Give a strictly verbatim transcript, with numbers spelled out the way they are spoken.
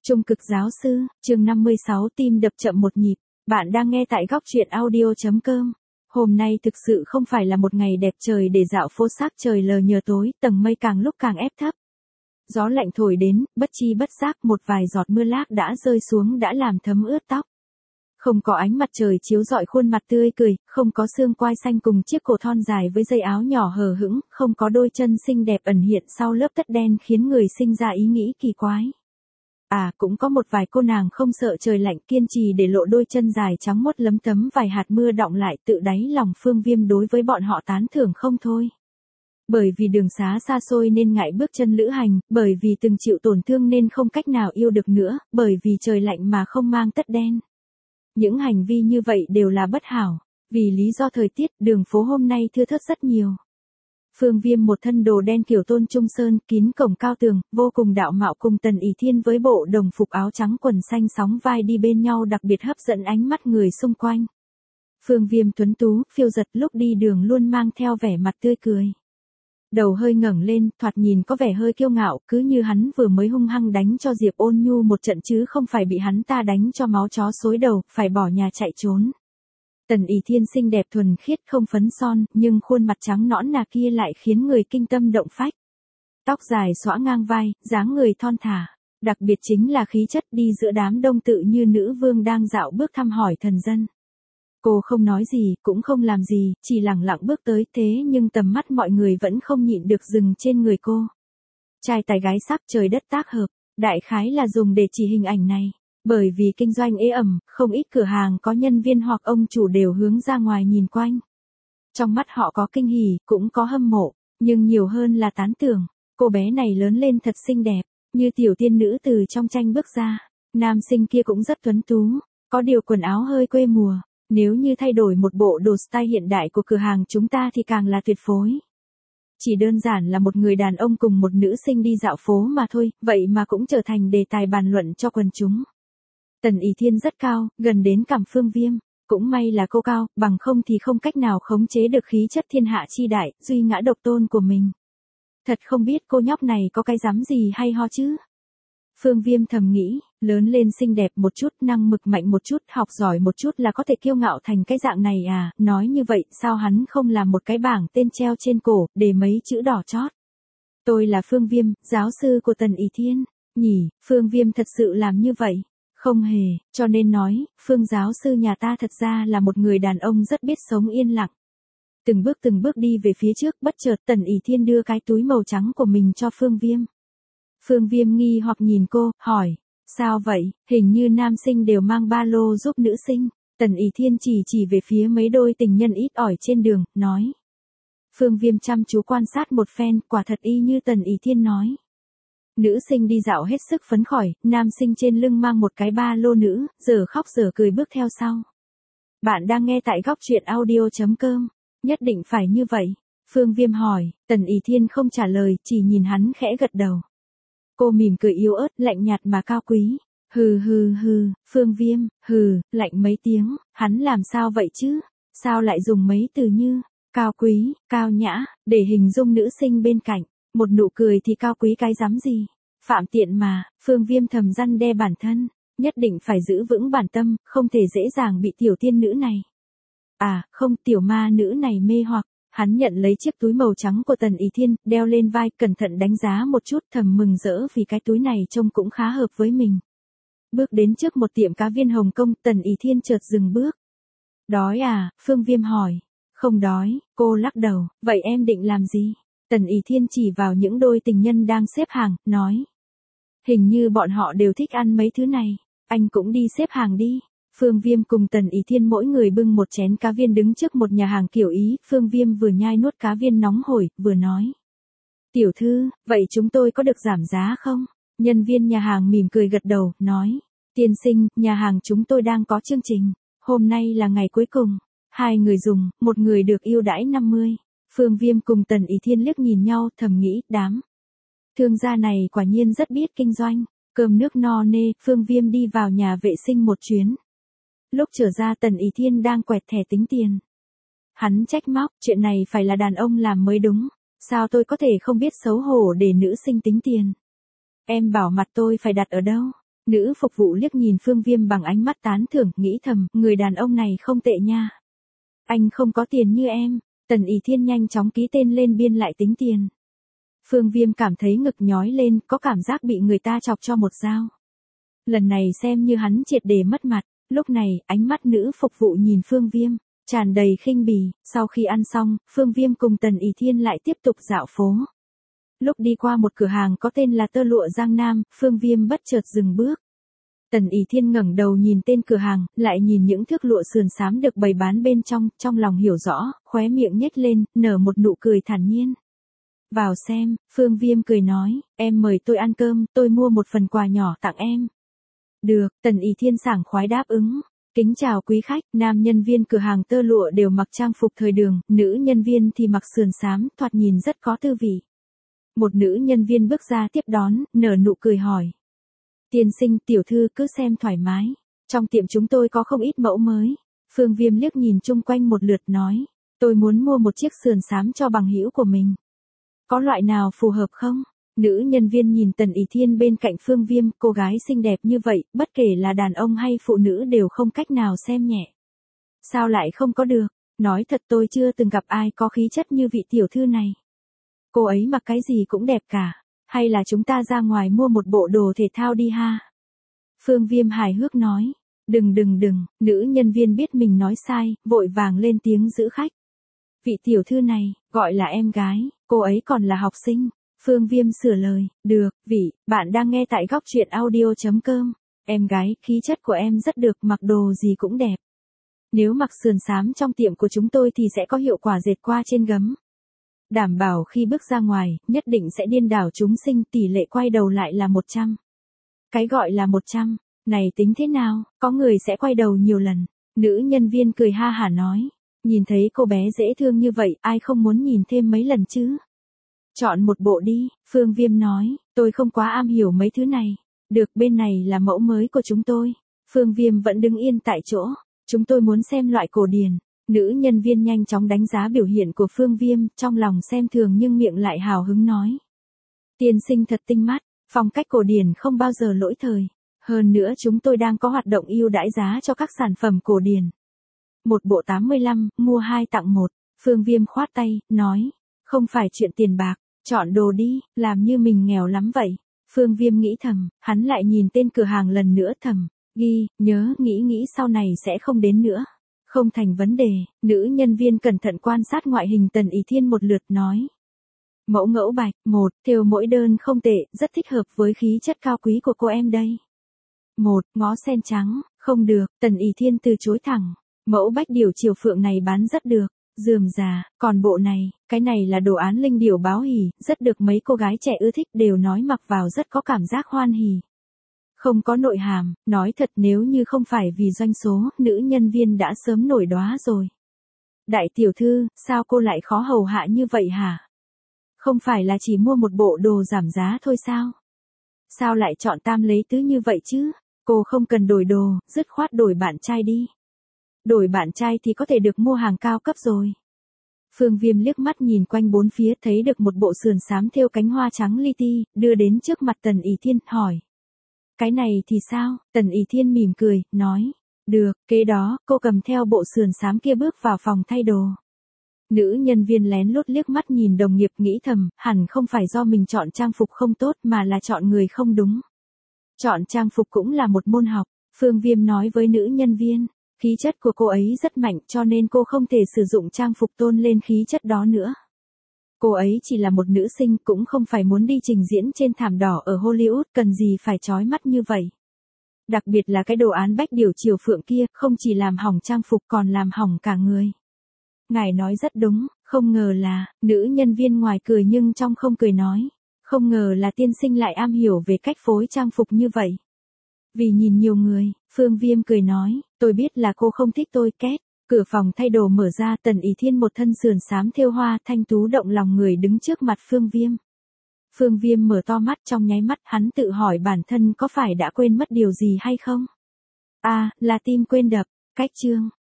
Trung cực giáo sư, chương năm mươi sáu tim đập chậm một nhịp. Bạn đang nghe tại góc truyện audio chấm com. Hôm nay thực sự không phải là một ngày đẹp trời để dạo phố, sắc trời lờ nhờ tối, tầng mây càng lúc càng ép thấp. Gió lạnh thổi đến, bất chi bất giác một vài giọt mưa lác đã rơi xuống đã làm thấm ướt tóc. Không có ánh mặt trời chiếu rọi khuôn mặt tươi cười, không có xương quai xanh cùng chiếc cổ thon dài với dây áo nhỏ hờ hững, không có đôi chân xinh đẹp ẩn hiện sau lớp tất đen khiến người sinh ra ý nghĩ kỳ quái. À, cũng có một vài cô nàng không sợ trời lạnh, kiên trì để lộ đôi chân dài trắng muốt lấm tấm vài hạt mưa đọng lại, tự đáy lòng Phương Viêm đối với bọn họ tán thưởng không thôi. Bởi vì đường xá xa xôi nên ngại bước chân lữ hành, bởi vì từng chịu tổn thương nên không cách nào yêu được nữa, bởi vì trời lạnh mà không mang tất đen. Những hành vi như vậy đều là bất hảo. Vì lý do thời tiết, đường phố hôm nay thưa thớt rất nhiều. Phương Viêm một thân đồ đen kiểu Tôn Trung Sơn, kín cổng cao tường, vô cùng đạo mạo, cùng Tần ỷ Thiên với bộ đồng phục áo trắng quần xanh sóng vai đi bên nhau đặc biệt hấp dẫn ánh mắt người xung quanh. Phương Viêm tuấn tú, phiêu giật, lúc đi đường luôn mang theo vẻ mặt tươi cười. Đầu hơi ngẩng lên, thoạt nhìn có vẻ hơi kiêu ngạo, cứ như hắn vừa mới hung hăng đánh cho Diệp Ôn Nhu một trận chứ không phải bị hắn ta đánh cho máu chó xối đầu, phải bỏ nhà chạy trốn. Tần ỷ Thiên xinh đẹp thuần khiết không phấn son, nhưng khuôn mặt trắng nõn nà kia lại khiến người kinh tâm động phách. Tóc dài xõa ngang vai, dáng người thon thả, đặc biệt chính là khí chất, đi giữa đám đông tự như nữ vương đang dạo bước thăm hỏi thần dân. Cô không nói gì, cũng không làm gì, chỉ lẳng lặng bước tới, thế nhưng tầm mắt mọi người vẫn không nhịn được dừng trên người cô. Trai tài gái sắc, trời đất tác hợp, đại khái là dùng để chỉ hình ảnh này. Bởi vì kinh doanh ế ẩm, không ít cửa hàng có nhân viên hoặc ông chủ đều hướng ra ngoài nhìn quanh. Trong mắt họ có kinh hỉ, cũng có hâm mộ, nhưng nhiều hơn là tán thưởng. Cô bé này lớn lên thật xinh đẹp, như tiểu tiên nữ từ trong tranh bước ra. Nam sinh kia cũng rất tuấn tú, có điều quần áo hơi quê mùa. Nếu như thay đổi một bộ đồ style hiện đại của cửa hàng chúng ta thì càng là tuyệt phối. Chỉ đơn giản là một người đàn ông cùng một nữ sinh đi dạo phố mà thôi, vậy mà cũng trở thành đề tài bàn luận cho quần chúng. Tần ỷ Thiên rất cao, gần đến cằm Phương Viêm. Cũng may là cô cao, bằng không thì không cách nào khống chế được khí chất thiên hạ chi đại, duy ngã độc tôn của mình. Thật không biết cô nhóc này có cái dám gì hay ho chứ. Phương Viêm thầm nghĩ, lớn lên xinh đẹp một chút, năng mực mạnh một chút, học giỏi một chút là có thể kiêu ngạo thành cái dạng này à. Nói như vậy, sao hắn không làm một cái bảng tên treo trên cổ, để mấy chữ đỏ chót. Tôi là Phương Viêm, giáo sư của Tần ỷ Thiên. Nhỉ, Phương Viêm thật sự làm như vậy. Không hề, cho nên nói, Phương giáo sư nhà ta thật ra là một người đàn ông rất biết sống yên lặng. Từng bước từng bước đi về phía trước, bất chợt Tần ỷ Thiên đưa cái túi màu trắng của mình cho Phương Viêm. Phương Viêm nghi hoặc nhìn cô, hỏi, sao vậy, hình như nam sinh đều mang ba lô giúp nữ sinh. Tần ỷ Thiên chỉ chỉ về phía mấy đôi tình nhân ít ỏi trên đường, nói. Phương Viêm chăm chú quan sát một phen, quả thật y như Tần ỷ Thiên nói. Nữ sinh đi dạo hết sức phấn khởi, nam sinh trên lưng mang một cái ba lô nữ, giờ khóc giờ cười bước theo sau. Bạn đang nghe tại góc truyện audio chấm com, nhất định phải như vậy. Phương Viêm hỏi, Tần ỷ Thiên không trả lời, chỉ nhìn hắn khẽ gật đầu. Cô mỉm cười yếu ớt, lạnh nhạt mà cao quý. Hừ hừ hừ, Phương Viêm, hừ, lạnh mấy tiếng, hắn làm sao vậy chứ? Sao lại dùng mấy từ như, cao quý, cao nhã, để hình dung nữ sinh bên cạnh? Một nụ cười thì cao quý cái dám gì? Phạm tiện mà, Phương Viêm thầm răn đe bản thân, nhất định phải giữ vững bản tâm, không thể dễ dàng bị tiểu tiên nữ này. À, không, tiểu ma nữ này mê hoặc. Hắn nhận lấy chiếc túi màu trắng của Tần ỷ Thiên, đeo lên vai, cẩn thận đánh giá một chút, thầm mừng rỡ vì cái túi này trông cũng khá hợp với mình. Bước đến trước một tiệm cá viên Hồng Kông, Tần ỷ Thiên chợt dừng bước. Đói à? Phương Viêm hỏi. Không đói, cô lắc đầu. Vậy em định làm gì? Tần ỷ Thiên chỉ vào những đôi tình nhân đang xếp hàng, nói. Hình như bọn họ đều thích ăn mấy thứ này, anh cũng đi xếp hàng đi. Phương Viêm cùng Tần ỷ Thiên mỗi người bưng một chén cá viên đứng trước một nhà hàng kiểu Ý, Phương Viêm vừa nhai nuốt cá viên nóng hổi, vừa nói. Tiểu thư, vậy chúng tôi có được giảm giá không? Nhân viên nhà hàng mỉm cười gật đầu, nói. Tiên sinh, nhà hàng chúng tôi đang có chương trình, hôm nay là ngày cuối cùng. Hai người dùng, một người được ưu đãi năm mươi. Phương Viêm cùng Tần ỷ Thiên liếc nhìn nhau, thầm nghĩ, đám thương gia này quả nhiên rất biết kinh doanh. Cơm nước no nê, Phương Viêm đi vào nhà vệ sinh một chuyến. Lúc trở ra Tần ỷ Thiên đang quẹt thẻ tính tiền. Hắn trách móc, chuyện này phải là đàn ông làm mới đúng. Sao tôi có thể không biết xấu hổ để nữ sinh tính tiền? Em bảo mặt tôi phải đặt ở đâu? Nữ phục vụ liếc nhìn Phương Viêm bằng ánh mắt tán thưởng, nghĩ thầm, người đàn ông này không tệ nha. Anh không có tiền như em. Tần ỷ thiên nhanh chóng ký tên lên biên lại tính tiền. Phương Viêm cảm thấy ngực nhói lên, có cảm giác bị người ta chọc cho một dao. Lần này xem như hắn triệt để mất mặt. Lúc này, ánh mắt nữ phục vụ nhìn Phương Viêm, tràn đầy khinh bỉ. Sau khi ăn xong, Phương Viêm cùng Tần ỷ thiên lại tiếp tục dạo phố. Lúc đi qua một cửa hàng có tên là Tơ Lụa Giang Nam, Phương Viêm bất chợt dừng bước. Tần ỷ thiên ngẩng đầu nhìn tên cửa hàng, lại nhìn những thước lụa sườn xám được bày bán bên trong, trong lòng hiểu rõ, khóe miệng nhếch lên, nở một nụ cười thản nhiên. Vào xem, Phương Viêm cười nói, em mời tôi ăn cơm, tôi mua một phần quà nhỏ tặng em. Được, Tần ỷ thiên sảng khoái đáp ứng. Kính chào quý khách, nam nhân viên cửa hàng tơ lụa đều mặc trang phục thời đường, nữ nhân viên thì mặc sườn xám, thoạt nhìn rất có tư vị. Một nữ nhân viên bước ra tiếp đón, nở nụ cười hỏi. Tiên sinh, tiểu thư cứ xem thoải mái. Trong tiệm chúng tôi có không ít mẫu mới. Phương Viêm liếc nhìn chung quanh một lượt nói. Tôi muốn mua một chiếc sườn xám cho bằng hữu của mình. Có loại nào phù hợp không? Nữ nhân viên nhìn Tần ỷ thiên bên cạnh Phương Viêm, cô gái xinh đẹp như vậy, bất kể là đàn ông hay phụ nữ đều không cách nào xem nhẹ. Sao lại không có được? Nói thật tôi chưa từng gặp ai có khí chất như vị tiểu thư này. Cô ấy mặc cái gì cũng đẹp cả. Hay là chúng ta ra ngoài mua một bộ đồ thể thao đi ha? Phương Viêm hài hước nói. Đừng đừng đừng, nữ nhân viên biết mình nói sai, vội vàng lên tiếng giữ khách. Vị tiểu thư này, gọi là em gái, cô ấy còn là học sinh. Phương Viêm sửa lời, được, vị, bạn đang nghe tại góc truyện audio chấm com. Em gái, khí chất của em rất được, mặc đồ gì cũng đẹp. Nếu mặc sườn xám trong tiệm của chúng tôi thì sẽ có hiệu quả dệt qua trên gấm. Đảm bảo khi bước ra ngoài, nhất định sẽ điên đảo chúng sinh, tỷ lệ quay đầu lại là một trăm. Cái gọi là một trăm, này tính thế nào, có người sẽ quay đầu nhiều lần. Nữ nhân viên cười ha hả nói, nhìn thấy cô bé dễ thương như vậy, ai không muốn nhìn thêm mấy lần chứ? Chọn một bộ đi, Phương Viêm nói, tôi không quá am hiểu mấy thứ này. Được, bên này là mẫu mới của chúng tôi. Phương Viêm vẫn đứng yên tại chỗ, chúng tôi muốn xem loại cổ điển. Nữ nhân viên nhanh chóng đánh giá biểu hiện của Phương Viêm, trong lòng xem thường nhưng miệng lại hào hứng nói. Tiên sinh thật tinh mắt, phong cách cổ điển không bao giờ lỗi thời. Hơn nữa chúng tôi đang có hoạt động ưu đãi giá cho các sản phẩm cổ điển. Một bộ tám mươi lăm, mua hai tặng một. Phương Viêm khoát tay, nói. Không phải chuyện tiền bạc, chọn đồ đi, làm như mình nghèo lắm vậy. Phương Viêm nghĩ thầm, hắn lại nhìn tên cửa hàng lần nữa thầm. Ghi, nhớ, nghĩ nghĩ sau này sẽ không đến nữa. Không thành vấn đề, nữ nhân viên cẩn thận quan sát ngoại hình Tần ỷ thiên một lượt nói. Mẫu ngẫu bạch, một, thêu mỗi đơn không tệ, rất thích hợp với khí chất cao quý của cô em đây. Một, ngó sen trắng, không được, Tần ỷ thiên từ chối thẳng. Mẫu bách điểu triều phượng này bán rất được, rườm rà, còn bộ này, cái này là đồ án linh điểu báo hỉ, rất được mấy cô gái trẻ ưa thích, đều nói mặc vào rất có cảm giác hoan hỉ. Không có nội hàm, nói thật nếu như không phải vì doanh số, nữ nhân viên đã sớm nổi đóa rồi. Đại tiểu thư, sao cô lại khó hầu hạ như vậy hả? Không phải là chỉ mua một bộ đồ giảm giá thôi sao? Sao lại chọn tam lấy tứ như vậy chứ? Cô không cần đổi đồ, dứt khoát đổi bạn trai đi. Đổi bạn trai thì có thể được mua hàng cao cấp rồi. Phương Viêm liếc mắt nhìn quanh bốn phía thấy được một bộ sườn xám thêu cánh hoa trắng li ti, đưa đến trước mặt Tần ỷ thiên, hỏi. Cái này thì sao? Tần ỷ thiên mỉm cười, nói. Được, kế đó, cô cầm theo bộ sườn xám kia bước vào phòng thay đồ. Nữ nhân viên lén lút liếc mắt nhìn đồng nghiệp nghĩ thầm, hẳn không phải do mình chọn trang phục không tốt mà là chọn người không đúng. Chọn trang phục cũng là một môn học, Phương Viêm nói với nữ nhân viên. Khí chất của cô ấy rất mạnh cho nên cô không thể sử dụng trang phục tôn lên khí chất đó nữa. Cô ấy chỉ là một nữ sinh cũng không phải muốn đi trình diễn trên thảm đỏ ở Hollywood, cần gì phải chói mắt như vậy. Đặc biệt là cái đồ án bách điểu triều phượng kia, không chỉ làm hỏng trang phục còn làm hỏng cả người. Ngài nói rất đúng, không ngờ là, nữ nhân viên ngoài cười nhưng trong không cười nói. Không ngờ là tiên sinh lại am hiểu về cách phối trang phục như vậy. Vì nhìn nhiều người, Phương Viêm cười nói, tôi biết là cô không thích tôi, két. Cửa phòng thay đồ mở ra, Tần ỷ thiên một thân sườn xám thêu hoa thanh tú động lòng người đứng trước mặt Phương Viêm. Phương Viêm mở to mắt, trong nháy mắt hắn tự hỏi bản thân có phải đã quên mất điều gì hay không? À, là tim quên đập, cách chương.